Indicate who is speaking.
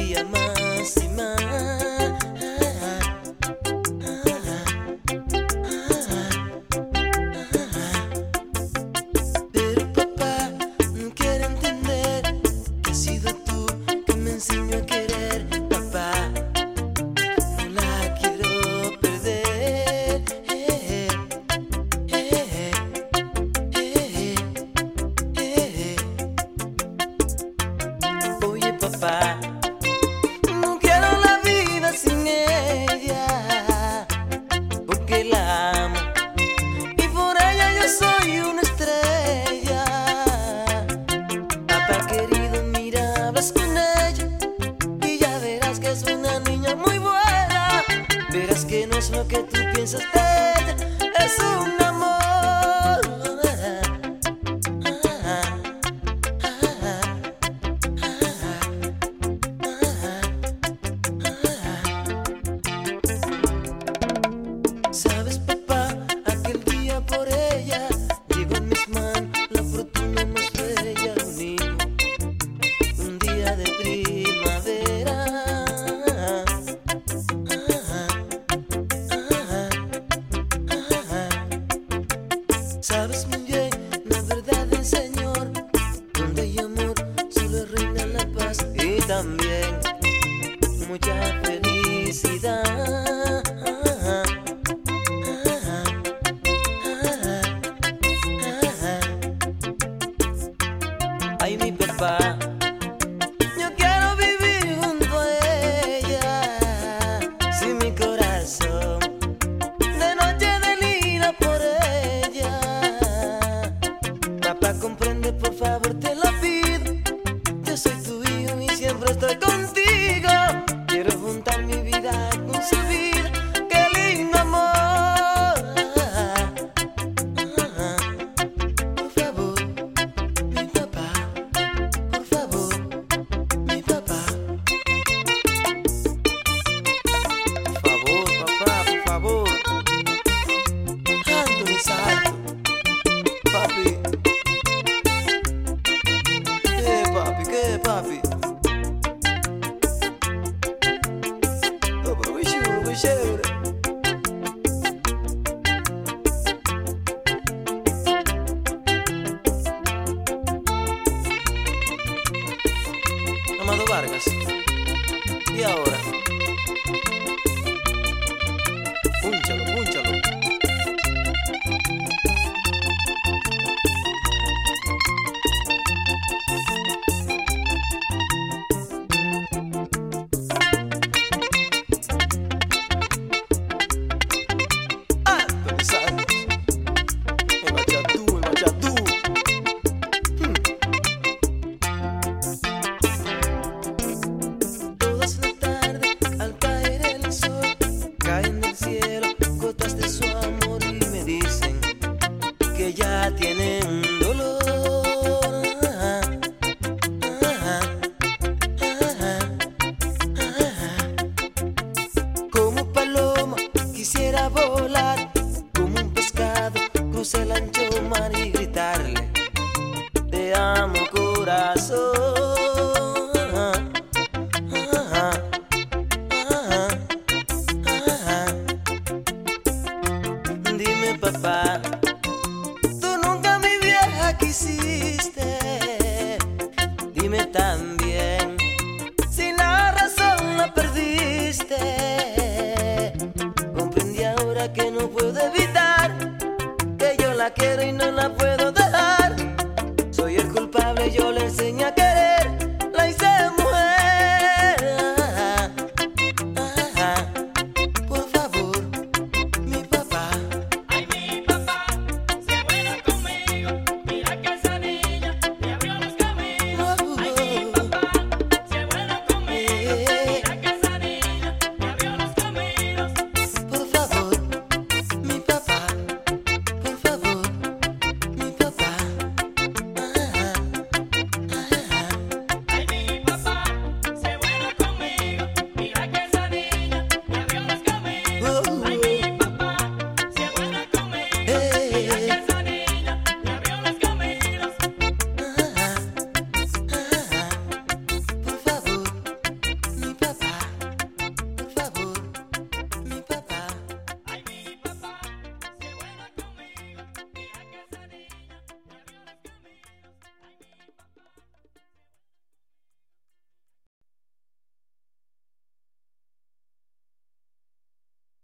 Speaker 1: día más y más. Pero papá no quiere entender que has sido tú que me enseñó a querer. Papá, no la quiero perder. Oye papá, no quiero la vida sin ella, porque la amo y por ella yo soy una estrella. Papá querido, mira, hablas con ella y ya verás que es una niña muy buena. Verás que no es lo que tú piensas de ella, es un amor. Sabes papá, aquel día por ella llegó en mis manos la fortuna más bella. Un niño, un día de primavera. Sabes muy bien la verdad del Señor, donde hay amor solo reina la paz y también mucha felicidad. Ay, mi papá, yo quiero vivir junto a ella, si mi corazón de noche delira por ella. Papá, comprende, por favor, te lo pido. Yo soy tu hijo y siempre estoy contigo. Quiero juntar mi vida con su vida. ¡Qué lindo amor! Por favor, mi papá. Por favor, mi papá. Por favor, papá, por favor. Anthony Salto. Papi. ¿Qué, papi? Oh, pero muy chulo, muy chévere.